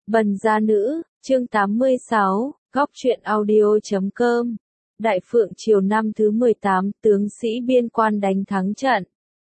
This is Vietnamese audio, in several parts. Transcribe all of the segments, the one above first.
Bần gia nữ, chương 86, góc truyện audio.com. Đại Phượng Triều năm thứ 18, tướng sĩ biên quan đánh thắng trận.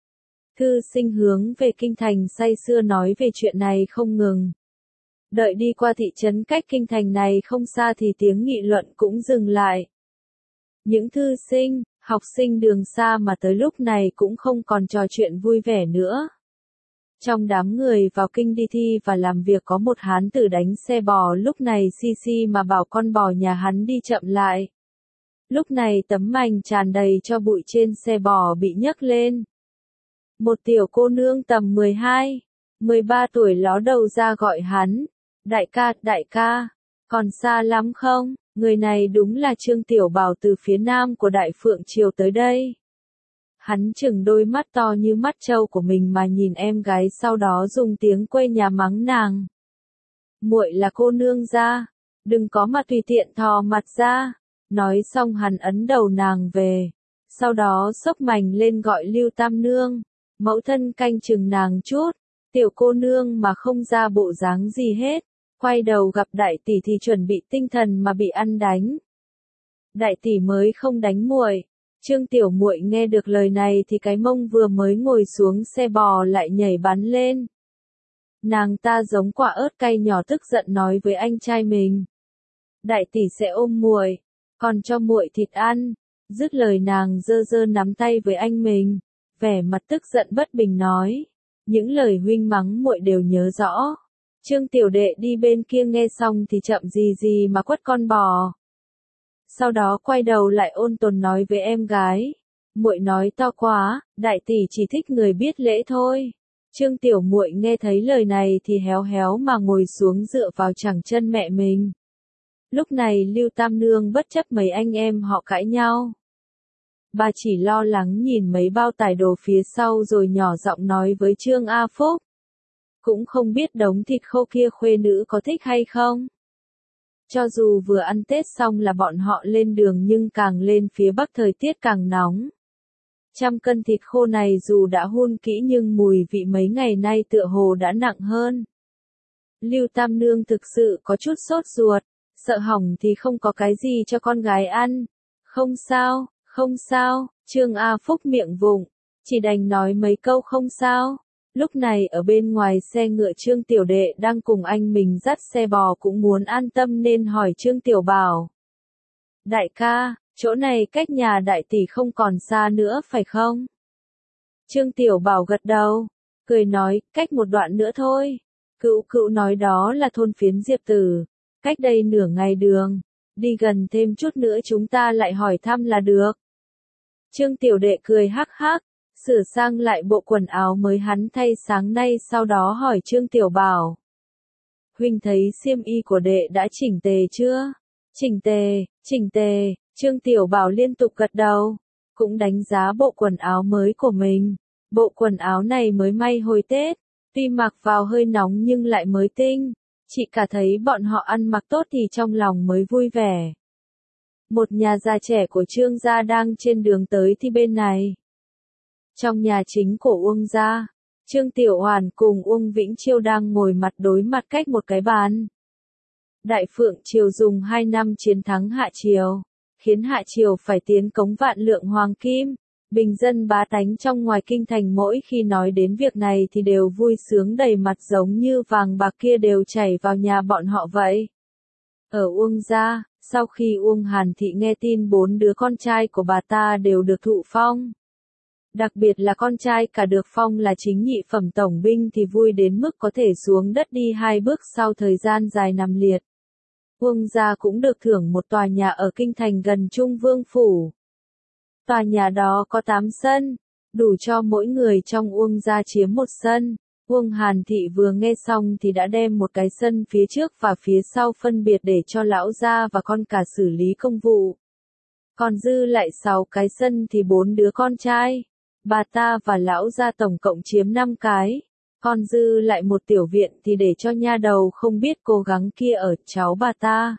Thư sinh hướng về kinh thành say sưa nói về chuyện này không ngừng. Đợi đi qua thị trấn cách kinh thành này không xa thì tiếng nghị luận cũng dừng lại. Những thư sinh, học sinh đường xa mà tới lúc này cũng không còn trò chuyện vui vẻ nữa. Trong đám người vào kinh đi thi và làm việc có một hán tử đánh xe bò, lúc này xi mà bảo con bò nhà hắn đi chậm lại. Lúc này tấm mành tràn đầy cho bụi trên xe bò bị nhấc lên. Một tiểu cô nương tầm 12, 13 tuổi ló đầu ra gọi hắn, đại ca, còn xa lắm không? Người này đúng là Trương Tiểu Bảo từ phía nam của Đại Phượng Triều tới đây. Hắn chừng đôi mắt to như mắt trâu của mình mà nhìn em gái, sau đó dùng tiếng quê nhà mắng nàng. Muội là cô nương ra, đừng có mà tùy tiện thò mặt ra. Nói xong hắn ấn đầu nàng về, sau đó xốc mành lên gọi Lưu Tam Nương, mẫu thân canh chừng nàng chút. Tiểu cô nương mà không ra bộ dáng gì hết, quay đầu gặp đại tỷ thì chuẩn bị tinh thần mà bị ăn đánh. Đại tỷ mới không đánh muội. Trương Tiểu muội nghe được lời này thì cái mông vừa mới ngồi xuống xe bò lại nhảy bắn lên. Nàng ta giống quả ớt cay nhỏ, tức giận nói với anh trai mình: đại tỷ sẽ ôm muội, còn cho muội thịt ăn. Dứt lời nàng giơ nắm tay với anh mình, vẻ mặt tức giận bất bình nói: những lời huynh mắng muội đều nhớ rõ. Trương Tiểu đệ đi bên kia nghe xong thì chậm gì mà quất con bò. Sau đó quay đầu lại ôn tồn nói với em gái: muội nói to quá, đại tỷ chỉ thích người biết lễ thôi. Trương Tiểu muội nghe thấy lời này thì héo mà ngồi xuống dựa vào chẳng chân mẹ mình. Lúc này Lưu Tam Nương bất chấp mấy anh em họ cãi nhau. Bà chỉ lo lắng nhìn mấy bao tải đồ phía sau rồi nhỏ giọng nói với Trương A Phúc: cũng không biết đống thịt khô kia khuê nữ có thích hay không. Cho dù vừa ăn Tết xong là bọn họ lên đường, nhưng càng lên phía Bắc thời tiết càng nóng. 100 cân thịt khô này dù đã hun kỹ nhưng mùi vị mấy ngày nay tựa hồ đã nặng hơn. Lưu Tam Nương thực sự có chút sốt ruột, sợ hỏng thì không có cái gì cho con gái ăn. Không sao, Trương A Phúc miệng vụng, chỉ đành nói mấy câu không sao. Lúc này ở bên ngoài xe ngựa Trương Tiểu đệ đang cùng anh mình dắt xe bò cũng muốn an tâm nên hỏi Trương Tiểu Bảo: đại ca, chỗ này cách nhà đại tỷ không còn xa nữa phải không? Trương Tiểu Bảo gật đầu, cười nói: cách một đoạn nữa thôi. Cữu nói đó là thôn phiến Diệp Tử, cách đây nửa ngày đường, đi gần thêm chút nữa chúng ta lại hỏi thăm là được. Trương Tiểu đệ cười hắc hắc, sửa sang lại bộ quần áo mới hắn thay sáng nay, sau đó hỏi Trương Tiểu Bảo: huynh thấy xiêm y của đệ đã chỉnh tề chưa? Chỉnh tề, Trương Tiểu Bảo liên tục gật đầu, cũng đánh giá bộ quần áo mới của mình. Bộ quần áo này mới may hồi Tết, tuy mặc vào hơi nóng nhưng lại mới tinh. Chị cả thấy bọn họ ăn mặc tốt thì trong lòng mới vui vẻ. Một nhà già trẻ của Trương gia đang trên đường tới thì bên này. Trong nhà chính của Uông gia, Trương Tiểu Hoàn cùng Uông Vĩnh Chiêu đang ngồi mặt đối mặt cách một cái bàn. Đại Phượng Triều dùng 2 năm chiến thắng Hạ Triều, khiến Hạ Triều phải tiến cống vạn lượng hoàng kim. Bình dân bá tánh trong ngoài kinh thành mỗi khi nói đến việc này thì đều vui sướng đầy mặt, giống như vàng bạc kia đều chảy vào nhà bọn họ vậy. Ở Uông gia, sau khi Uông Hàn Thị nghe tin 4 đứa con trai của bà ta đều được thụ phong, đặc biệt là con trai cả được phong là chính nhị phẩm tổng binh thì vui đến mức có thể xuống đất đi 2 bước sau thời gian dài nằm liệt. Uông gia cũng được thưởng một tòa nhà ở kinh thành gần Trung Vương phủ. Tòa nhà đó có 8 sân, đủ cho mỗi người trong Uông gia chiếm một sân. Uông Hàn Thị vừa nghe xong thì đã đem một cái sân phía trước và phía sau phân biệt để cho lão gia và con cả xử lý công vụ. Còn dư lại 6 cái sân thì 4 đứa con trai, bà ta và lão gia tổng cộng chiếm 5 cái. Còn dư lại một tiểu viện thì để cho nha đầu không biết cố gắng kia ở, cháu bà ta.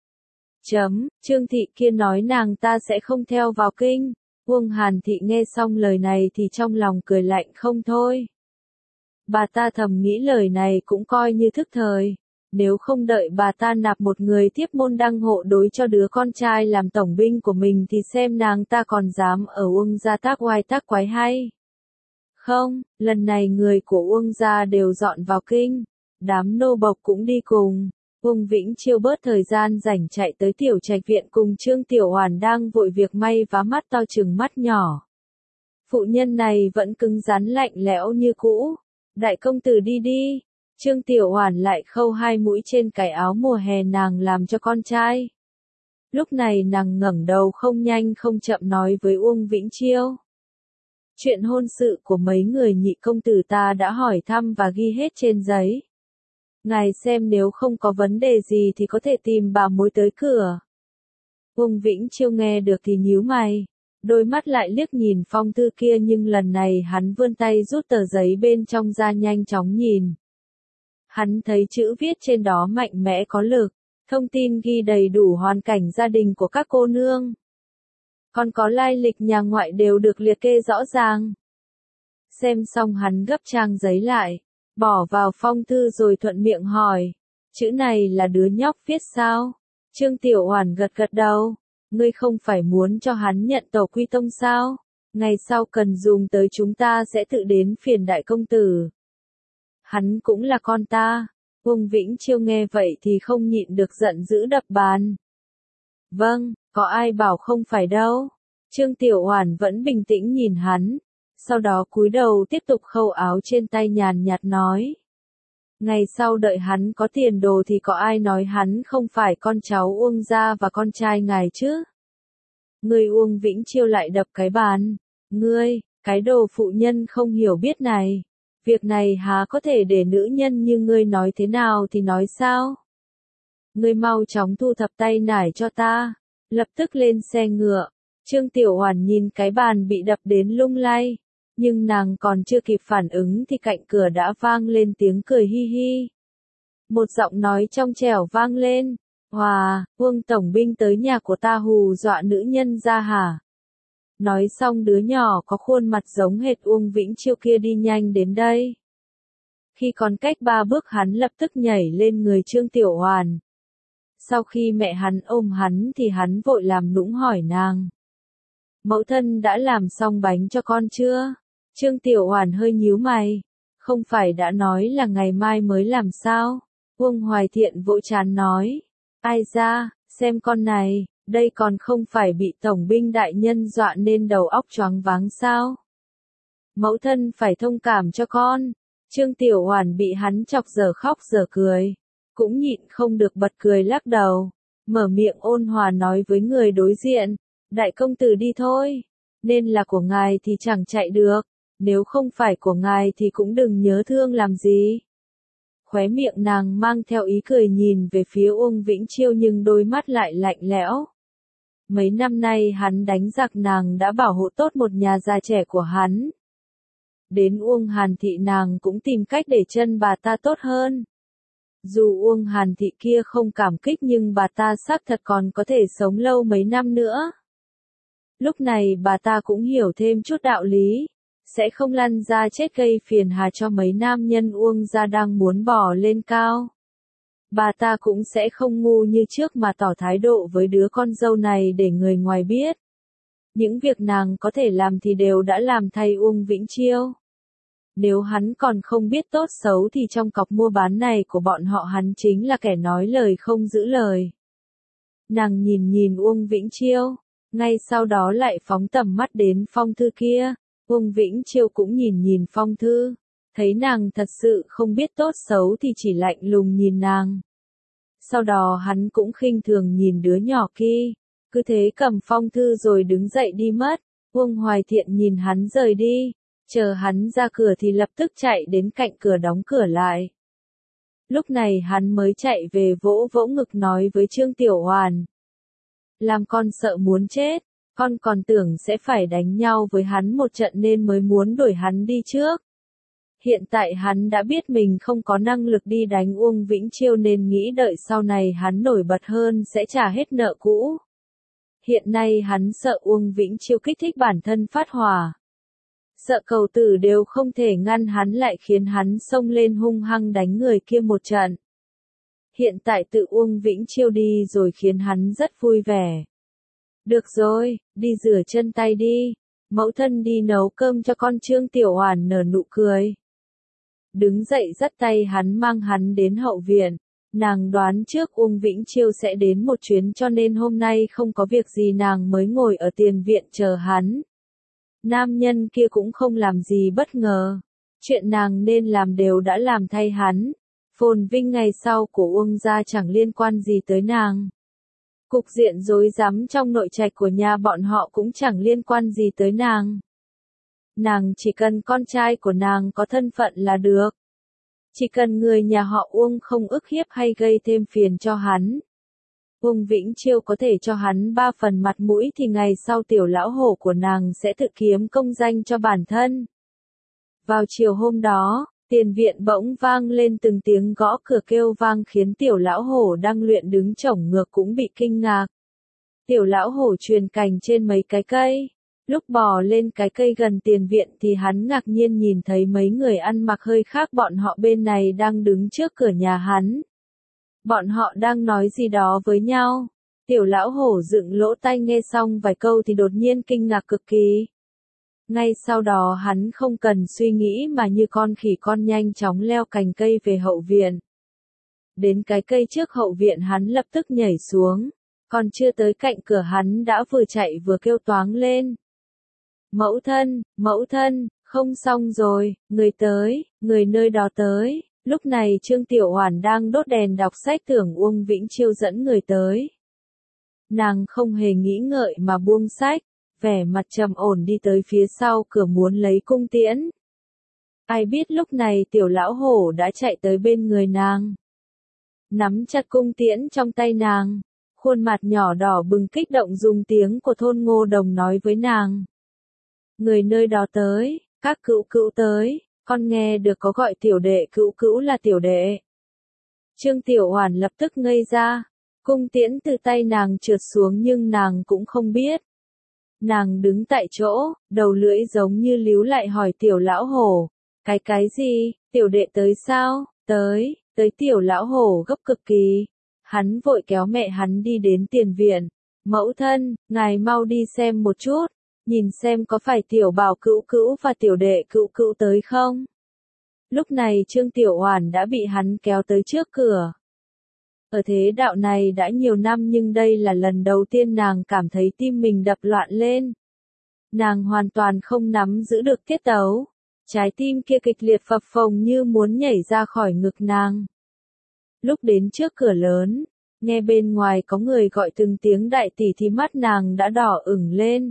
Trương Thị kia nói nàng ta sẽ không theo vào kinh. Uông Hàn Thị nghe xong lời này thì trong lòng cười lạnh không thôi. Bà ta thầm nghĩ lời này cũng coi như thức thời. Nếu không đợi bà ta nạp một người tiếp môn đăng hộ đối cho đứa con trai làm tổng binh của mình thì xem nàng ta còn dám ở Uông gia tác oai tác quái hay. Không, lần này người của Uông gia đều dọn vào kinh. Đám nô bộc cũng đi cùng. Uông Vĩnh Chiêu bớt thời gian rảnh chạy tới Tiểu Trạch viện cùng Trương Tiểu Hoàn đang vội việc may vá, mắt to chừng mắt nhỏ. Phụ nhân này vẫn cứng rắn lạnh lẽo như cũ. Đại công tử đi đi. Trương Tiểu Hoàn lại khâu hai mũi trên cái áo mùa hè nàng làm cho con trai. Lúc này nàng ngẩng đầu không nhanh không chậm nói với Uông Vĩnh Chiêu. Chuyện hôn sự của mấy người nhị công tử ta đã hỏi thăm và ghi hết trên giấy. Ngài xem nếu không có vấn đề gì thì có thể tìm bà mối tới cửa. Uông Vĩnh Chiêu nghe được thì nhíu mày. Đôi mắt lại liếc nhìn phong thư kia, nhưng lần này hắn vươn tay rút tờ giấy bên trong ra nhanh chóng nhìn. Hắn thấy chữ viết trên đó mạnh mẽ có lực, thông tin ghi đầy đủ hoàn cảnh gia đình của các cô nương. Còn có lai lịch nhà ngoại đều được liệt kê rõ ràng. Xem xong hắn gấp trang giấy lại, bỏ vào phong thư rồi thuận miệng hỏi, chữ này là đứa nhóc viết sao? Trương Tiểu Hoàn gật gật đầu, ngươi không phải muốn cho hắn nhận tổ quy tông sao? Ngày sau cần dùng tới chúng ta sẽ tự đến phiền đại công tử. Hắn cũng là con ta. Uông Vĩnh Chiêu nghe vậy thì không nhịn được giận dữ đập bàn. Vâng, có ai bảo không phải đâu. Trương Tiểu Hoàn vẫn bình tĩnh nhìn hắn, sau đó cúi đầu tiếp tục khâu áo trên tay, nhàn nhạt nói. Ngày sau đợi hắn có tiền đồ thì có ai nói hắn không phải con cháu Uông gia và con trai ngài chứ? Người Uông Vĩnh Chiêu lại đập cái bàn. Ngươi, cái đồ phụ nhân không hiểu biết này. Việc này há có thể để nữ nhân như ngươi nói thế nào thì nói sao? Ngươi mau chóng thu thập tay nải cho ta. Lập tức lên xe ngựa. Trương Tiểu Hoàn nhìn cái bàn bị đập đến lung lay. Nhưng nàng còn chưa kịp phản ứng thì cạnh cửa đã vang lên tiếng cười hi hi. Một giọng nói trong trẻo vang lên. Hòa, Uông tổng binh tới nhà của ta hù dọa nữ nhân ra hả? Nói xong đứa nhỏ có khuôn mặt giống hệt Uông Vĩnh Chiêu kia đi nhanh đến đây. Khi còn cách 3 bước hắn lập tức nhảy lên người Trương Tiểu Hoàn. Sau khi mẹ hắn ôm hắn thì hắn vội làm nũng hỏi nàng. Mẫu thân đã làm xong bánh cho con chưa? Trương Tiểu Hoàn hơi nhíu mày. Không phải đã nói là ngày mai mới làm sao? Uông Hoài Thiện vỗ trán nói. Ai ra, xem con này, đây còn không phải bị tổng binh đại nhân dọa nên đầu óc choáng váng sao? Mẫu thân phải thông cảm cho con. Trương Tiểu Hoàn bị hắn chọc giờ khóc giờ cười. Cũng nhịn không được bật cười lắc đầu. Mở miệng ôn hòa nói với người đối diện. Đại công tử đi thôi. Nên là của ngài thì chẳng chạy được. Nếu không phải của ngài thì cũng đừng nhớ thương làm gì. Khóe miệng nàng mang theo ý cười nhìn về phía Uông Vĩnh Chiêu, nhưng đôi mắt lại lạnh lẽo. Mấy năm nay hắn đánh giặc nàng đã bảo hộ tốt một nhà già trẻ của hắn. Đến Uông Hàn Thị nàng cũng tìm cách để chân bà ta tốt hơn. Dù Uông Hàn Thị kia không cảm kích nhưng bà ta xác thật còn có thể sống lâu mấy năm nữa. Lúc này bà ta cũng hiểu thêm chút đạo lý. Sẽ không lăn ra chết gây phiền hà cho mấy nam nhân Uông gia đang muốn bò lên cao. Bà ta cũng sẽ không ngu như trước mà tỏ thái độ với đứa con dâu này để người ngoài biết. Những việc nàng có thể làm thì đều đã làm thay Uông Vĩnh Chiêu. Nếu hắn còn không biết tốt xấu thì trong cọc mua bán này của bọn họ hắn chính là kẻ nói lời không giữ lời. Nàng nhìn Uông Vĩnh Chiêu, ngay sau đó lại phóng tầm mắt đến phong thư kia. Uông Vĩnh Chiêu cũng nhìn phong thư, thấy nàng thật sự không biết tốt xấu thì chỉ lạnh lùng nhìn nàng. Sau đó hắn cũng khinh thường nhìn đứa nhỏ kia, cứ thế cầm phong thư rồi đứng dậy đi mất. Uông Hoài Thiện nhìn hắn rời đi, chờ hắn ra cửa thì lập tức chạy đến cạnh cửa đóng cửa lại. Lúc này hắn mới chạy về vỗ vỗ ngực nói với Trương Tiểu Hoàn. Làm con sợ muốn chết. Con còn tưởng sẽ phải đánh nhau với hắn một trận nên mới muốn đuổi hắn đi trước. Hiện tại hắn đã biết mình không có năng lực đi đánh Uông Vĩnh Chiêu nên nghĩ đợi sau này hắn nổi bật hơn sẽ trả hết nợ cũ. Hiện nay hắn sợ Uông Vĩnh Chiêu kích thích bản thân phát hỏa. Sợ cầu tử đều không thể ngăn hắn lại khiến hắn xông lên hung hăng đánh người kia một trận. Hiện tại tự Uông Vĩnh Chiêu đi rồi khiến hắn rất vui vẻ. Được rồi, đi rửa chân tay đi. Mẫu thân đi nấu cơm cho con. Trương Tiểu Oản nở nụ cười. Đứng dậy dắt tay hắn mang hắn đến hậu viện. Nàng đoán trước Uông Vĩnh Chiêu sẽ đến một chuyến cho nên hôm nay không có việc gì nàng mới ngồi ở tiền viện chờ hắn. Nam nhân kia cũng không làm gì bất ngờ. Chuyện nàng nên làm đều đã làm thay hắn. Phồn vinh ngày sau của Uông gia chẳng liên quan gì tới nàng. Cục diện rối rắm trong nội trạch của nhà bọn họ cũng chẳng liên quan gì tới nàng. Nàng chỉ cần con trai của nàng có thân phận là được. Chỉ cần người nhà họ Uông không ức hiếp hay gây thêm phiền cho hắn. Uông Vĩnh Chiêu có thể cho hắn 3 phần mặt mũi thì ngày sau tiểu lão hổ của nàng sẽ tự kiếm công danh cho bản thân. Vào chiều hôm đó, tiền viện bỗng vang lên từng tiếng gõ cửa kêu vang khiến tiểu lão hổ đang luyện đứng chổng ngược cũng bị kinh ngạc. Tiểu lão hổ truyền cành trên mấy cái cây. Lúc bò lên cái cây gần tiền viện thì hắn ngạc nhiên nhìn thấy mấy người ăn mặc hơi khác bọn họ bên này đang đứng trước cửa nhà hắn. Bọn họ đang nói gì đó với nhau. Tiểu lão hổ dựng lỗ tai nghe xong vài câu thì đột nhiên kinh ngạc cực kỳ. Ngay sau đó hắn không cần suy nghĩ mà như con khỉ con nhanh chóng leo cành cây về hậu viện. Đến cái cây trước hậu viện hắn lập tức nhảy xuống. Còn chưa tới cạnh cửa hắn đã vừa chạy vừa kêu toáng lên. Mẫu thân, không xong rồi, người tới, người nơi đó tới. Lúc này Trương Tiểu Oản đang đốt đèn đọc sách tưởng Uông Vĩnh Chiêu dẫn người tới. Nàng không hề nghĩ ngợi mà buông sách, vẻ mặt trầm ổn đi tới phía sau cửa muốn lấy cung tiễn. Ai biết lúc này tiểu lão hổ đã chạy tới bên người nàng. Nắm chặt cung tiễn trong tay nàng, khuôn mặt nhỏ đỏ bừng kích động dùng tiếng của thôn Ngô Đồng nói với nàng. Người nơi đó tới, các cữu cữu tới, con nghe được có gọi tiểu đệ cữu cữu là tiểu đệ. Trương Tiểu Oản lập tức ngây ra, cung tiễn từ tay nàng trượt xuống nhưng nàng cũng không biết. Nàng đứng tại chỗ, đầu lưỡi giống như líu lại hỏi tiểu lão hổ, cái gì, tiểu đệ tới sao, tới tiểu lão hổ gấp cực kỳ. Hắn vội kéo mẹ hắn đi đến tiền viện, mẫu thân, ngài mau đi xem một chút, nhìn xem có phải tiểu bảo cữu cữu và tiểu đệ cữu cữu tới không. Lúc này Trương Tiểu Oản đã bị hắn kéo tới trước cửa. Ở thế đạo này đã nhiều năm nhưng đây là lần đầu tiên nàng cảm thấy tim mình đập loạn lên. Nàng hoàn toàn không nắm giữ được tiết tấu. Trái tim kia kịch liệt phập phồng như muốn nhảy ra khỏi ngực nàng. Lúc đến trước cửa lớn, nghe bên ngoài có người gọi từng tiếng đại tỷ thì mắt nàng đã đỏ ửng lên.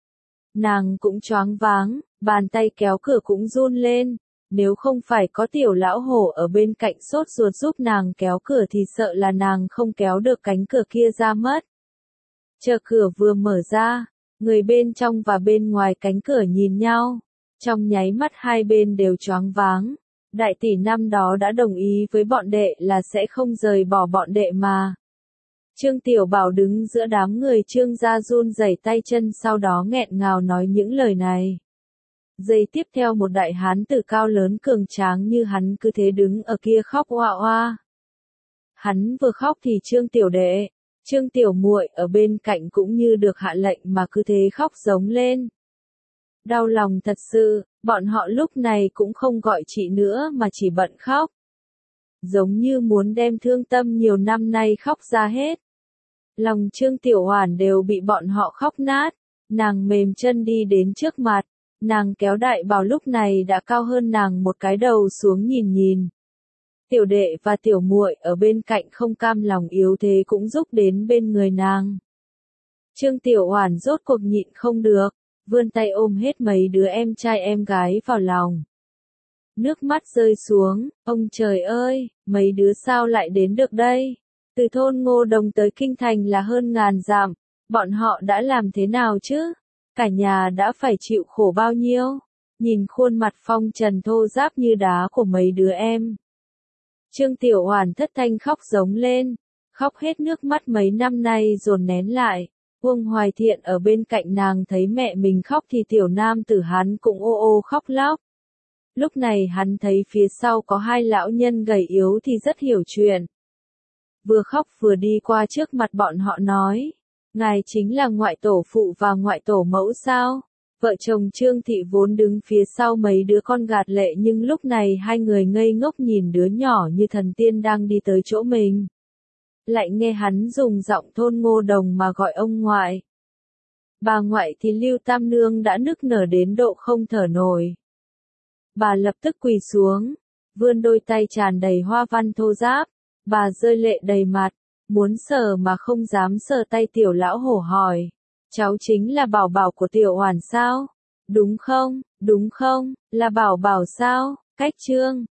Nàng cũng choáng váng, bàn tay kéo cửa cũng run lên. Nếu không phải có tiểu lão hổ ở bên cạnh sốt ruột giúp nàng kéo cửa thì sợ là nàng không kéo được cánh cửa kia ra mất. Chờ cửa vừa mở ra, người bên trong và bên ngoài cánh cửa nhìn nhau. Trong nháy mắt hai bên đều choáng váng. Đại tỷ năm đó đã đồng ý với bọn đệ là sẽ không rời bỏ bọn đệ mà. Trương Tiểu Bảo đứng giữa đám người Trương gia run rẩy tay chân sau đó nghẹn ngào nói những lời này. Giây tiếp theo một đại hán tử cao lớn cường tráng như hắn cứ thế đứng ở kia khóc oa oa. Hắn vừa khóc thì Trương Tiểu Đệ, Trương Tiểu Muội ở bên cạnh cũng như được hạ lệnh mà cứ thế khóc giống lên. Đau lòng thật sự, bọn họ lúc này cũng không gọi chị nữa mà chỉ bận khóc. Giống như muốn đem thương tâm nhiều năm nay khóc ra hết. Lòng Trương Tiểu Oản đều bị bọn họ khóc nát, nàng mềm chân đi đến trước mặt. Nàng kéo đại bảo lúc này đã cao hơn nàng một cái đầu xuống nhìn. Tiểu đệ và tiểu muội ở bên cạnh không cam lòng yếu thế cũng giúp đến bên người nàng. Trương Tiểu Oản rốt cuộc nhịn không được, vươn tay ôm hết mấy đứa em trai em gái vào lòng. Nước mắt rơi xuống, ông trời ơi, mấy đứa sao lại đến được đây? Từ thôn Ngô Đồng tới Kinh Thành là hơn ngàn dặm, bọn họ đã làm thế nào chứ? Cả nhà đã phải chịu khổ bao nhiêu? Nhìn khuôn mặt phong trần thô ráp như đá của mấy đứa em. Trương Tiểu Oản thất thanh khóc giống lên, khóc hết nước mắt mấy năm nay dồn nén lại. Uông Hoài Thiện ở bên cạnh nàng thấy mẹ mình khóc thì tiểu nam tử hắn cũng ô ô khóc lóc. Lúc này hắn thấy phía sau có hai lão nhân gầy yếu thì rất hiểu chuyện. vừa khóc vừa đi qua trước mặt bọn họ nói, ngài chính là ngoại tổ phụ và ngoại tổ mẫu sao? Vợ chồng Trương Thị vốn đứng phía sau mấy đứa con gạt lệ nhưng lúc này hai người ngây ngốc nhìn đứa nhỏ như thần tiên đang đi tới chỗ mình. Lại nghe hắn dùng giọng thôn Ngô Đồng mà gọi ông ngoại. Bà ngoại thì Lưu Tam Nương đã nức nở đến độ không thở nổi. Bà lập tức quỳ xuống, vươn đôi tay tràn đầy hoa văn thô ráp, bà rơi lệ đầy mặt, muốn sờ mà không dám sờ tay Tiểu lão hổ hỏi, cháu chính là bảo bảo của Tiểu Oản sao? Đúng không, là bảo bảo sao? Cách Trương